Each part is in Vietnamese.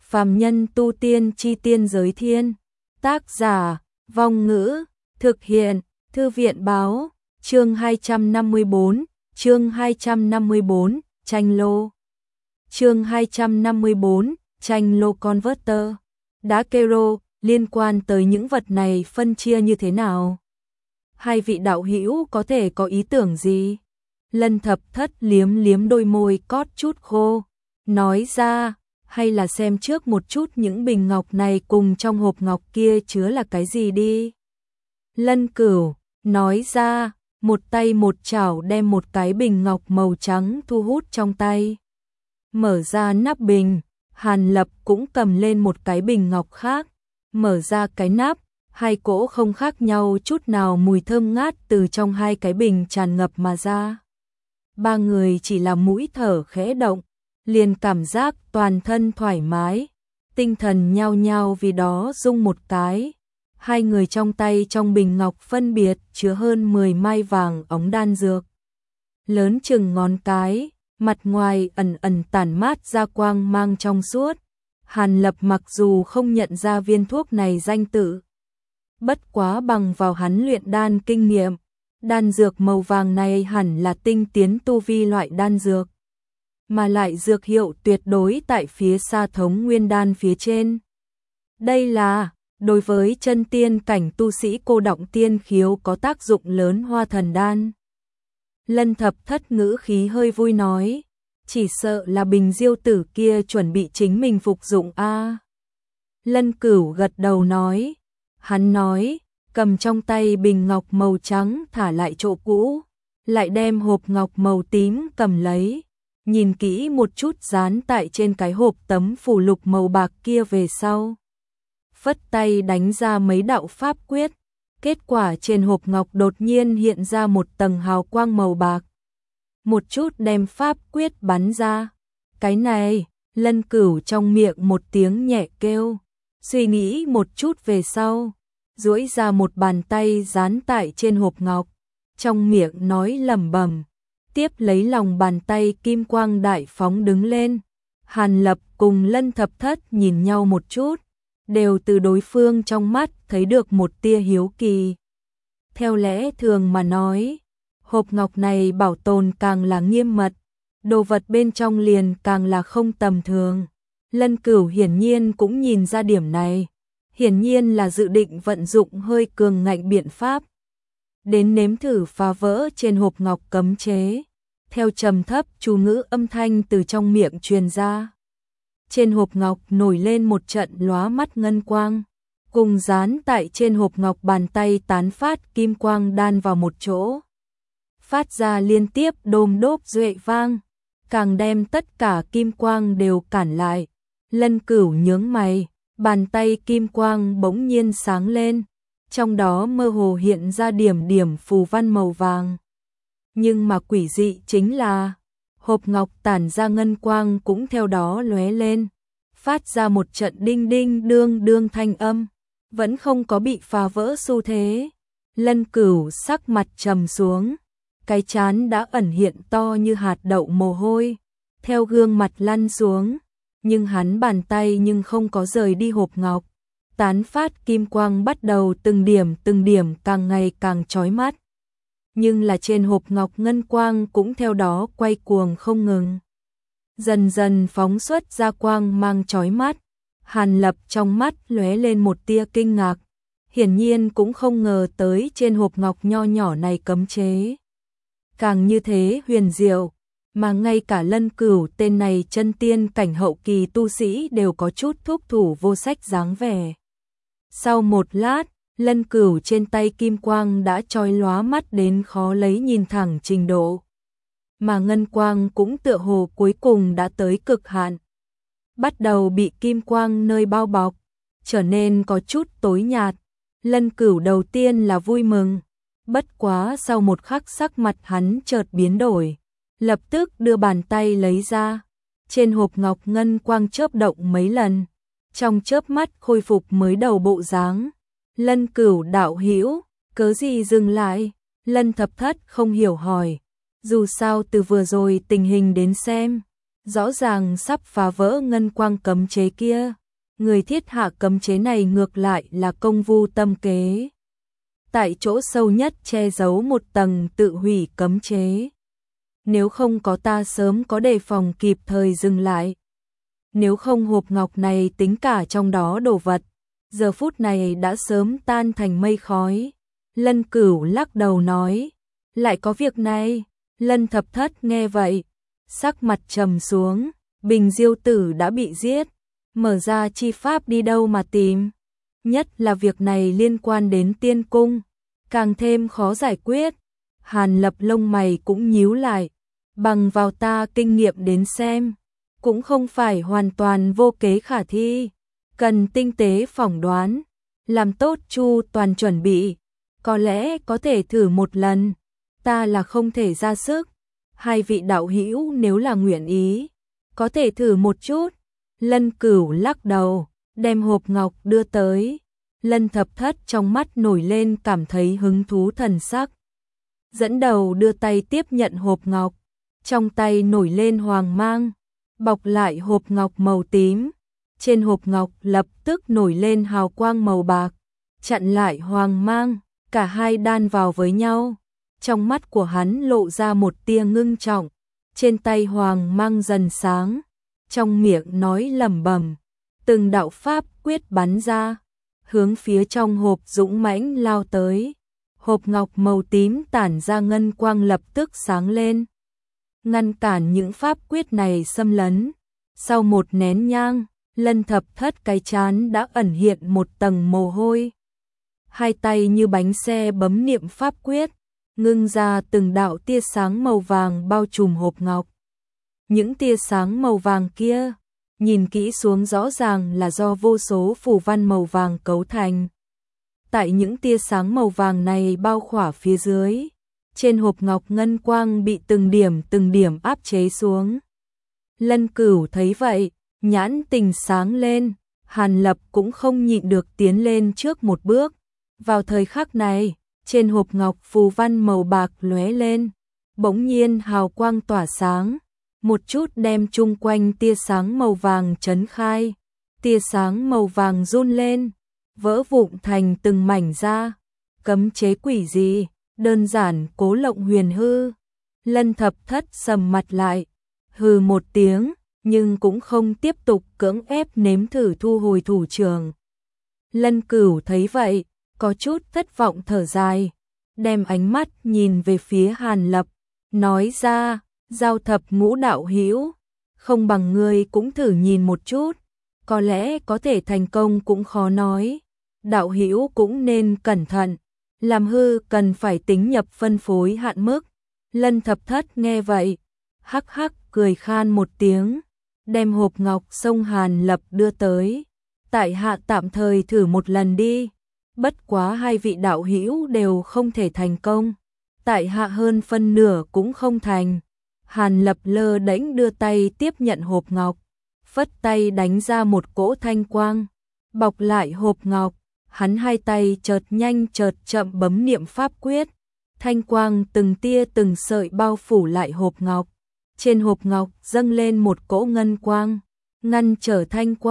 Phàm nhân tu tiên chi tiên giới thiên. Tác giả, Vong Ngữ, thực hiện, Thư viện Báo, chương 254, tranh lô. Chương 254, tranh lô converter. Đá kero, liên quan tới những vật này phân chia như thế nào? Hai vị đạo hữu có thể có ý tưởng gì? Lân Thập Thất liếm liếm đôi môi cót chút khô, nói ra, hay là xem trước một chút những bình ngọc này cùng trong hộp ngọc kia chứa là cái gì đi. Lân Cửu nói ra, một tay một chảo đem một cái bình ngọc màu trắng thu hút trong tay. Mở ra nắp bình, Hàn Lập cũng cầm lên một cái bình ngọc khác, mở ra cái nắp, hai cỗ không khác nhau chút nào mùi thơm ngát từ trong hai cái bình tràn ngập mà ra. Ba người chỉ là mũi thở khẽ động, liền cảm giác toàn thân thoải mái, tinh thần nhao nhao vì đó rung một cái. Hai người trong tay trong bình ngọc phân biệt chứa hơn 10 mai vàng ống đan dược. Lớn chừng ngón cái, mặt ngoài ẩn ẩn tản mát ra quang mang trong suốt. Hàn Lập mặc dù không nhận ra viên thuốc này danh tự, bất quá bằng vào hắn luyện đan kinh nghiệm, đan dược màu vàng này hẳn là tinh tiến tu vi loại đan dược, mà lại dược hiệu tuyệt đối tại phía xa thống nguyên đan phía trên. Đây là, đối với chân tiên cảnh tu sĩ cô động tiên khiếu có tác dụng lớn hoa thần đan. Lân Thập Thất ngữ khí hơi vui nói, chỉ sợ là Bình Diêu tử kia chuẩn bị chính mình phục dụng a. Lân Cửu gật đầu nói, hắn nói, cầm trong tay bình ngọc màu trắng thả lại chỗ cũ, lại đem hộp ngọc màu tím cầm lấy, nhìn kỹ một chút dán tại trên cái hộp tấm phù lục màu bạc kia về sau. Phất tay đánh ra mấy đạo pháp quyết, kết quả trên hộp ngọc đột nhiên hiện ra một tầng hào quang màu bạc. Một chút đem pháp quyết bắn ra. Cái này, Lân Cửu trong miệng một tiếng nhẹ kêu, suy nghĩ một chút về sau, duỗi ra một bàn tay dán tại trên hộp ngọc, trong miệng nói lẩm bẩm, tiếp lấy lòng bàn tay kim quang đại phóng đứng lên. Hàn Lập cùng Lân Thập Thất nhìn nhau một chút, đều từ đối phương trong mắt thấy được một tia hiếu kỳ. Theo lẽ thường mà nói, hộp ngọc này bảo tồn càng là nghiêm mật, đồ vật bên trong liền càng là không tầm thường. Lân Cửu hiển nhiên cũng nhìn ra điểm này, hiển nhiên là dự định vận dụng hơi cường ngạnh biện pháp, đến nếm thử phá vỡ trên hộp ngọc cấm chế. Theo trầm thấp chú ngữ âm thanh từ trong miệng truyền ra, trên hộp ngọc nổi lên một trận lóa mắt ngân quang, cùng dán tại trên hộp ngọc bàn tay tán phát kim quang đan vào một chỗ, phát ra liên tiếp đôm đốp duệ vang, càng đem tất cả kim quang đều cản lại. Lân Cửu nhướng mày, bàn tay kim quang bỗng nhiên sáng lên, trong đó mơ hồ hiện ra điểm điểm phù văn màu vàng. Nhưng mà quỷ dị chính là, hộp ngọc tản ra ngân quang cũng theo đó lóe lên, phát ra một trận đinh đinh đương đương thanh âm, vẫn không có bị phá vỡ xu thế. Lân Cửu sắc mặt trầm xuống, cái trán đã ẩn hiện to như hạt đậu mồ hôi, theo gương mặt lăn xuống, nhưng hắn bàn tay nhưng không có rời đi hộp ngọc, tán phát kim quang bắt đầu từng điểm càng ngày càng chói mắt. Nhưng là trên hộp ngọc ngân quang cũng theo đó quay cuồng không ngừng, dần dần phóng xuất ra quang mang chói mắt. Hàn Lập trong mắt lóe lên một tia kinh ngạc, hiển nhiên cũng không ngờ tới trên hộp ngọc nho nhỏ này cấm chế càng như thế huyền diệu, mà ngay cả Lân Cửu tên này chân tiên cảnh hậu kỳ tu sĩ đều có chút thúc thủ vô sách dáng vẻ. Sau một lát, Lân Cửu trên tay kim quang đã chói lóa mắt đến khó lấy nhìn thẳng trình độ, mà ngân quang cũng tựa hồ cuối cùng đã tới cực hạn, bắt đầu bị kim quang nơi bao bọc, trở nên có chút tối nhạt. Lân Cửu đầu tiên là vui mừng, bất quá sau một khắc sắc mặt hắn chợt biến đổi, lập tức đưa bàn tay lấy ra, trên hộp ngọc ngân quang chớp động mấy lần, trong chớp mắt khôi phục mới đầu bộ dáng. Lân Cửu đạo hữu, cớ gì dừng lại? Lân Thập Thất không hiểu hỏi, dù sao từ vừa rồi tình hình đến xem, rõ ràng sắp phá vỡ ngân quang cấm chế kia, Người thiết hạ cấm chế này ngược lại là công vu tâm kế. Tại chỗ sâu nhất che giấu một tầng tự hủy cấm chế. Nếu không có ta sớm có đề phòng kịp thời dừng lại. Nếu không hộp ngọc này tính cả trong đó đồ vật, giờ phút này đã sớm tan thành mây khói. Lân Cửu lắc đầu nói, lại có việc này. Lân Thập Thất nghe vậy, sắc mặt trầm xuống, Bình Diêu Tử đã bị giết, mở ra chi pháp đi đâu mà tìm. Nhất là việc này liên quan đến tiên cung, càng thêm khó giải quyết. Hàn Lập lông mày cũng nhíu lại, bằng vào ta kinh nghiệm đến xem, cũng không phải hoàn toàn vô kế khả thi, cần tinh tế phỏng đoán, làm tốt chu toàn chuẩn bị, có lẽ có thể thử một lần, ta là không thể ra sức, hai vị đạo hữu nếu là nguyện ý, có thể thử một chút. Lân Cửu lắc đầu, đem hộp ngọc đưa tới. Lân Thập Thất trong mắt nổi lên cảm thấy hứng thú thần sắc, dẫn đầu đưa tay tiếp nhận hộp ngọc, trong tay nổi lên hoàng mang, bọc lại hộp ngọc màu tím. Trên hộp ngọc lập tức nổi lên hào quang màu bạc, chặn lại hoàng mang, cả hai đan vào với nhau. Trong mắt của hắn lộ ra một tia ngưng trọng, trên tay hoàng mang dần sáng, trong miệng nói lẩm bẩm, từng đạo pháp quyết bắn ra, hướng phía trong hộp dũng mãnh lao tới. Hộp ngọc màu tím tản ra ngân quang lập tức sáng lên, ngăn cản những pháp quyết này xâm lấn. Sau một nén nhang, Lân Thập Thất cái trán đã ẩn hiện một tầng mồ hôi. Hai tay như bánh xe bấm niệm pháp quyết, ngưng ra từng đạo tia sáng màu vàng bao trùm hộp ngọc. Những tia sáng màu vàng kia, nhìn kỹ xuống rõ ràng là do vô số phù văn màu vàng cấu thành. Tại những tia sáng màu vàng này bao khỏa phía dưới, trên hộp ngọc ngân quang bị từng điểm áp chế xuống. Lân Cửu thấy vậy, nhãn tình sáng lên, Hàn Lập cũng không nhịn được tiến lên trước một bước. Vào thời khắc này, trên hộp ngọc phù văn màu bạc lóe lên, bỗng nhiên hào quang tỏa sáng, một chút đem chung quanh tia sáng màu vàng chấn khai. Tia sáng màu vàng run lên, vỡ vụn thành từng mảnh ra. Cấm chế quỷ gì, đơn giản Cố Lộng Huyền hư. Lân Thập Thất sầm mặt lại, hừ một tiếng, nhưng cũng không tiếp tục cưỡng ép nếm thử thu hồi thủ trưởng. Lân Cửu thấy vậy, có chút thất vọng thở dài, đem ánh mắt nhìn về phía Hàn Lập, nói ra, Giao Thập Ngũ đạo hữu, không bằng ngươi cũng thử nhìn một chút, có lẽ có thể thành công cũng khó nói. Đạo hữu cũng nên cẩn thận, làm hư cần phải tính nhập phân phối hạn mức. Lân Thập Thất nghe vậy, hắc hắc cười khan một tiếng, đem hộp ngọc sông Hàn Lập đưa tới. Tại hạ tạm thời thử một lần đi, bất quá hai vị đạo hữu đều không thể thành công, tại hạ hơn phân nửa cũng không thành. Hàn Lập lơ đễnh đưa tay tiếp nhận hộp ngọc, phất tay đánh ra một cỗ thanh quang, bọc lại hộp ngọc. Hắn hai tay chợt nhanh chợt chậm bấm niệm pháp quyết, thanh quang từng tia từng sợi bao phủ lại hộp ngọc. Trên hộp ngọc dâng lên một cỗ ngân quang, ngăn trở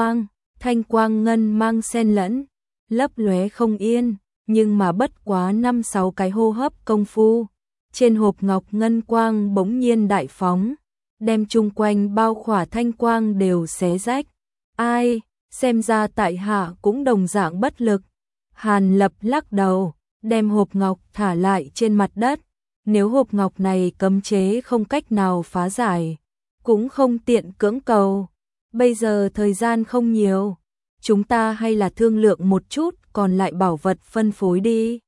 thanh quang ngân mang xen lẫn, lấp lóe không yên, nhưng mà bất quá 5-6 cái hô hấp công phu, trên hộp ngọc ngân quang bỗng nhiên đại phóng, đem chung quanh bao khỏa thanh quang đều xé rách. Ai, xem ra tại hạ cũng đồng dạng bất lực. Hàn Lập lắc đầu, đem hộp ngọc thả lại trên mặt đất. Nếu hộp ngọc này cấm chế không cách nào phá giải, cũng không tiện cưỡng cầu. Bây giờ thời gian không nhiều, chúng ta hay là thương lượng một chút còn lại bảo vật phân phối đi.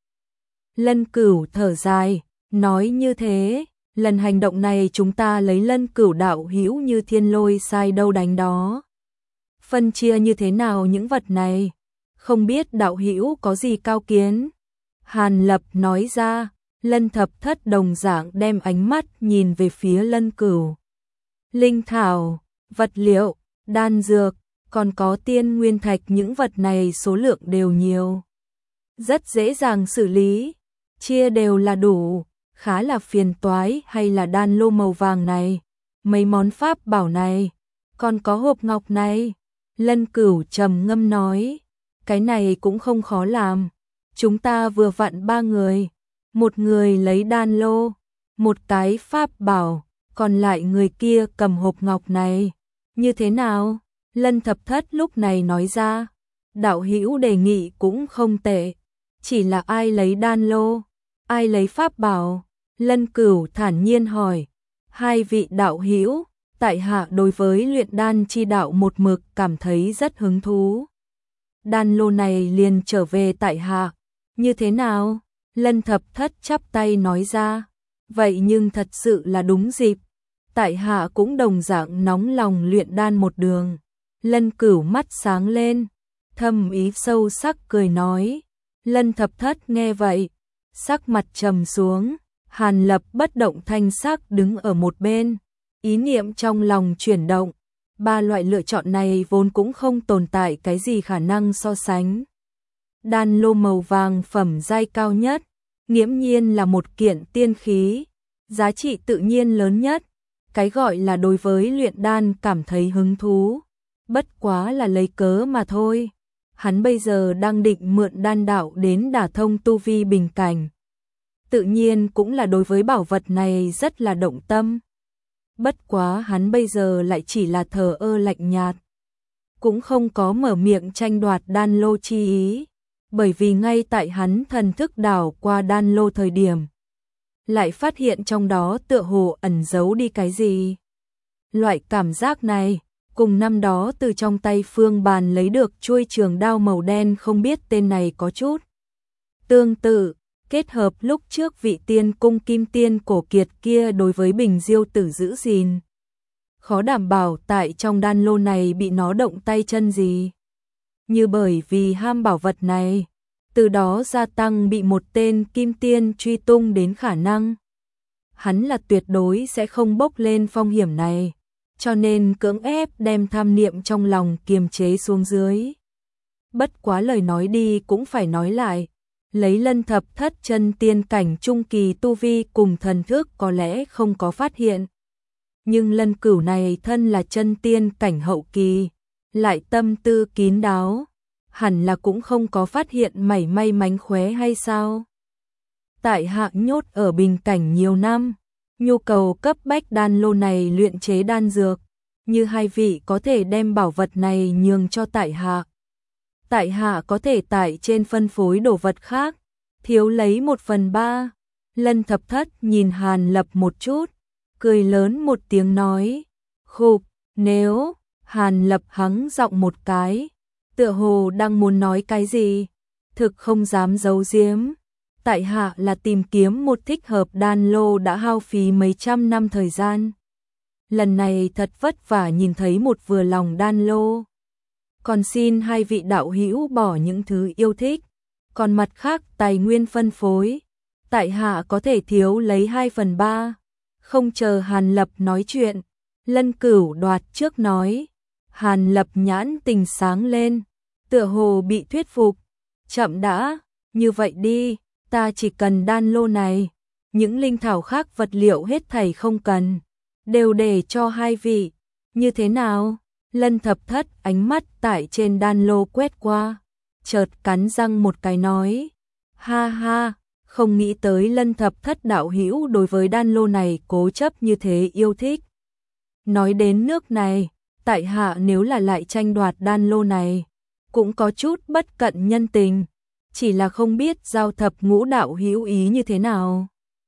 Lân Cửu thở dài, nói như thế, lần hành động này chúng ta lấy Lân Cửu đạo hữu như thiên lôi sai đâu đánh đó. Phân chia như thế nào những vật này, không biết đạo hữu có gì cao kiến. Hàn Lập nói ra. Lân Thập Thất đồng dạng đem ánh mắt nhìn về phía Lân Cửu. Linh thảo, vật liệu, đan dược, còn có tiên nguyên thạch, những vật này số lượng đều nhiều, rất dễ dàng xử lý, chia đều là đủ. Khá là phiền toái hay là đan lô màu vàng này, mấy món pháp bảo này, còn có hộp ngọc này. Lân Cửu trầm ngâm nói, cái này cũng không khó làm. Chúng ta vừa vặn 3 người, một người lấy đan lô, một cái pháp bảo, còn lại người kia cầm hộp ngọc này. Như thế nào? Lân Thập Thất lúc này nói ra, đạo hữu đề nghị cũng không tệ, chỉ là ai lấy đan lô, ai lấy pháp bảo? Lân Cửu thản nhiên hỏi. Hai vị đạo hữu, tại hạ đối với luyện đan chi đạo một mực cảm thấy rất hứng thú. Đan lô này liền trở về tại hạ. Như thế nào? Lân Thập Thất chắp tay nói ra. Vậy nhưng thật sự là đúng dịp. Tại hạ cũng đồng dạng nóng lòng luyện đan một đường. Lân Cửu mắt sáng lên, thâm ý sâu sắc cười nói. Lân Thập Thất nghe vậy, sắc mặt trầm xuống. Hàn Lập bất động thanh sắc đứng ở một bên, ý niệm trong lòng chuyển động. 3 loại lựa chọn này vốn cũng không tồn tại cái gì khả năng so sánh. Đan lô màu vàng phẩm giai cao nhất, nghiễm nhiên là một kiện tiên khí, giá trị tự nhiên lớn nhất. Cái gọi là đối với luyện đan cảm thấy hứng thú, bất quá là lấy cớ mà thôi. Hắn bây giờ đang định mượn đan đạo đến đả thông tu vi bình cảnh. Tự nhiên cũng là đối với bảo vật này rất là động tâm. Bất quá hắn bây giờ lại chỉ là thờ ơ lạnh nhạt, cũng không có mở miệng tranh đoạt đan lô chi ý, bởi vì ngay tại hắn thần thức đảo qua đan lô thời điểm, lại phát hiện trong đó tựa hồ ẩn giấu đi cái gì. Loại cảm giác này, cùng năm đó từ trong tay Phương Bàn lấy được chuôi trường đao màu đen không biết tên này có chút tương tự. Kết hợp lúc trước vị tiên cung kim tiên cổ kiệt kia đối với Bình Diêu Tử giữ gìn. Khó đảm bảo tại trong đan lô này bị nó động tay chân gì. Như bởi vì ham bảo vật này, từ đó gia tăng bị một tên kim tiên truy tung đến khả năng. Hắn là tuyệt đối sẽ không bốc lên phong hiểm này, cho nên cưỡng ép đem tham niệm trong lòng kiềm chế xuống dưới. Bất quá lời nói đi cũng phải nói lại. Lấy Lân Thập Thất chân tiên cảnh trung kỳ tu vi cùng thần thức có lẽ không có phát hiện. Nhưng Lân Cửu này thân là chân tiên cảnh hậu kỳ, lại tâm tư kín đáo, hẳn là cũng không có phát hiện mảy may mánh khóe hay sao? Tại hạ nhốt ở bình cảnh nhiều năm, nhu cầu cấp bách đan lô này luyện chế đan dược, như hai vị có thể đem bảo vật này nhường cho tại hạ. Tại hạ có thể tại trên phân phối đồ vật khác, thiếu lấy 1/3. Lân Thập Thất nhìn Hàn Lập một chút, cười lớn một tiếng nói, khục, nếu. Hàn Lập hắng giọng một cái, tựa hồ đang muốn nói cái gì, thực không dám giấu giếm. Tại hạ là tìm kiếm một thích hợp đan lô đã hao phí mấy trăm năm thời gian. Lần này thật vất vả nhìn thấy một vừa lòng đan lô. Còn xin hai vị đạo hữu bỏ những thứ yêu thích, còn mặt khác tài nguyên phân phối, tại hạ có thể thiếu lấy 2/3. Không chờ Hàn Lập nói chuyện, Lân Cửu đoạt trước nói. Hàn Lập nhãn tình sáng lên, tựa hồ bị thuyết phục. Chậm đã, như vậy đi, ta chỉ cần đan lô này, những linh thảo khác vật liệu hết thảy không cần, đều để cho hai vị. Như thế nào? Lân Thập Thất ánh mắt tại trên đan lô quét qua, chợt cắn răng một cái nói, ha ha, không nghĩ tới Lân Thập Thất đạo hữu đối với đan lô này cố chấp như thế yêu thích. Nói đến nước này, tại hạ nếu là lại tranh đoạt đan lô này, cũng có chút bất cận nhân tình, chỉ là không biết Giao Thập Ngũ đạo hữu ý như thế nào.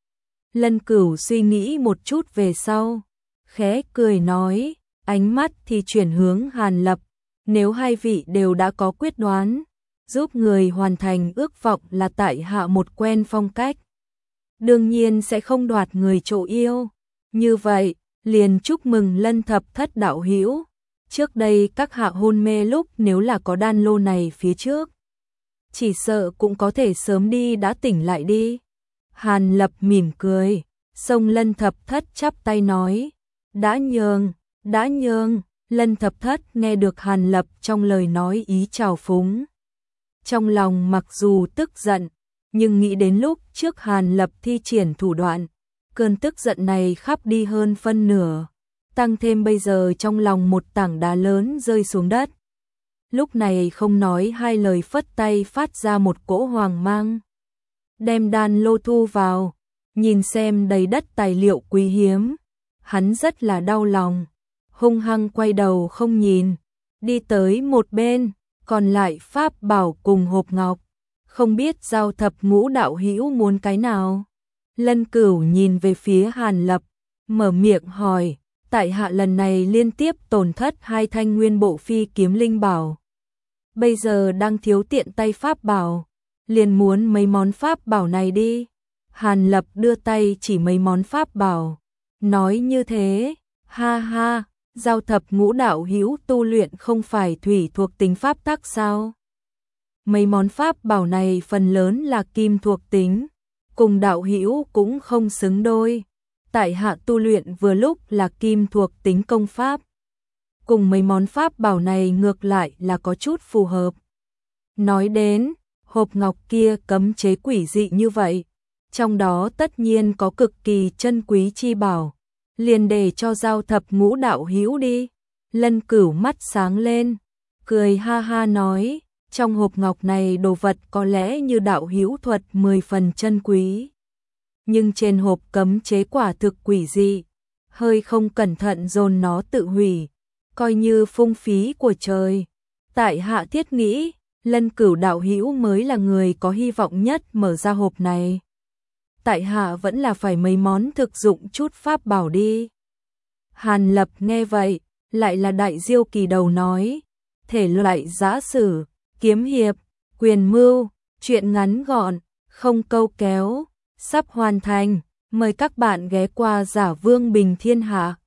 Lân Cửu suy nghĩ một chút về sau, khẽ cười nói, ánh mắt thì chuyển hướng Hàn Lập, nếu hai vị đều đã có quyết đoán, giúp người hoàn thành ước vọng là tại hạ một quen phong cách. Đương nhiên sẽ không đoạt người chỗ yêu, như vậy, liền chúc mừng Lân Thập Thất đạo hữu. Trước đây các hạ hôn mê lúc nếu là có đan lô này phía trước, chỉ sợ cũng có thể sớm đi đã tỉnh lại đi. Hàn Lập mỉm cười, xông Lân Thập Thất chắp tay nói, đã nhường. Đã nhường. Lân Thập Thất nghe được Hàn Lập trong lời nói ý trào phúng. Trong lòng mặc dù tức giận, nhưng nghĩ đến lúc trước Hàn Lập thi triển thủ đoạn, cơn tức giận này khắp đi hơn phân nửa. Tăng thêm bây giờ trong lòng một tảng đá lớn rơi xuống đất, lúc này không nói hai lời phất tay phát ra một cỗ hoàng mang. Đem đan lô thu vào, nhìn xem đầy đất tài liệu quý hiếm, hắn rất là đau lòng, hung hăng quay đầu không nhìn, đi tới một bên, còn lại pháp bảo cùng hộp ngọc, không biết Giao Thập Ngũ đạo hữu muốn cái nào. Lân Cửu nhìn về phía Hàn Lập, mở miệng hỏi, tại hạ lần này liên tiếp tổn thất 2 thanh nguyên bộ phi kiếm linh bảo. Bây giờ đang thiếu tiện tay pháp bảo, liền muốn mấy món pháp bảo này đi. Hàn Lập đưa tay chỉ mấy món pháp bảo, nói như thế, ha ha, Giao Thập Ngũ đạo hữu tu luyện không phải thủy thuộc tính pháp tắc sao? Mấy món pháp bảo này phần lớn là kim thuộc tính, cùng đạo hữu cũng không xứng đôi. Tại hạ tu luyện vừa lúc là kim thuộc tính công pháp, cùng mấy món pháp bảo này ngược lại là có chút phù hợp. Nói đến, hộp ngọc kia cấm chế quỷ dị như vậy, trong đó tất nhiên có cực kỳ chân quý chi bảo, liền để cho Giao Thập Ngũ đạo hữu đi. Lân Cửu mắt sáng lên, cười ha ha nói, trong hộp ngọc này đồ vật có lẽ như đạo hữu thuật 10 phần chân quý, nhưng trên hộp cấm chế quả thực quỷ dị, hơi không cẩn thận dồn nó tự hủy, coi như phung phí của trời. Tại hạ thiết nghĩ, Lân Cửu đạo hữu mới là người có hy vọng nhất mở ra hộp này. Tại hạ vẫn là phải mấy món thực dụng chút pháp bảo đi. Hàn Lập nghe vậy, lại là đại diêu kỳ đầu nói, thể loại giã sử, kiếm hiệp, quyền mưu, truyện ngắn gọn, không câu kéo, sắp hoàn thành, mời các bạn ghé qua Giả Vương Bình Thiên Hạ.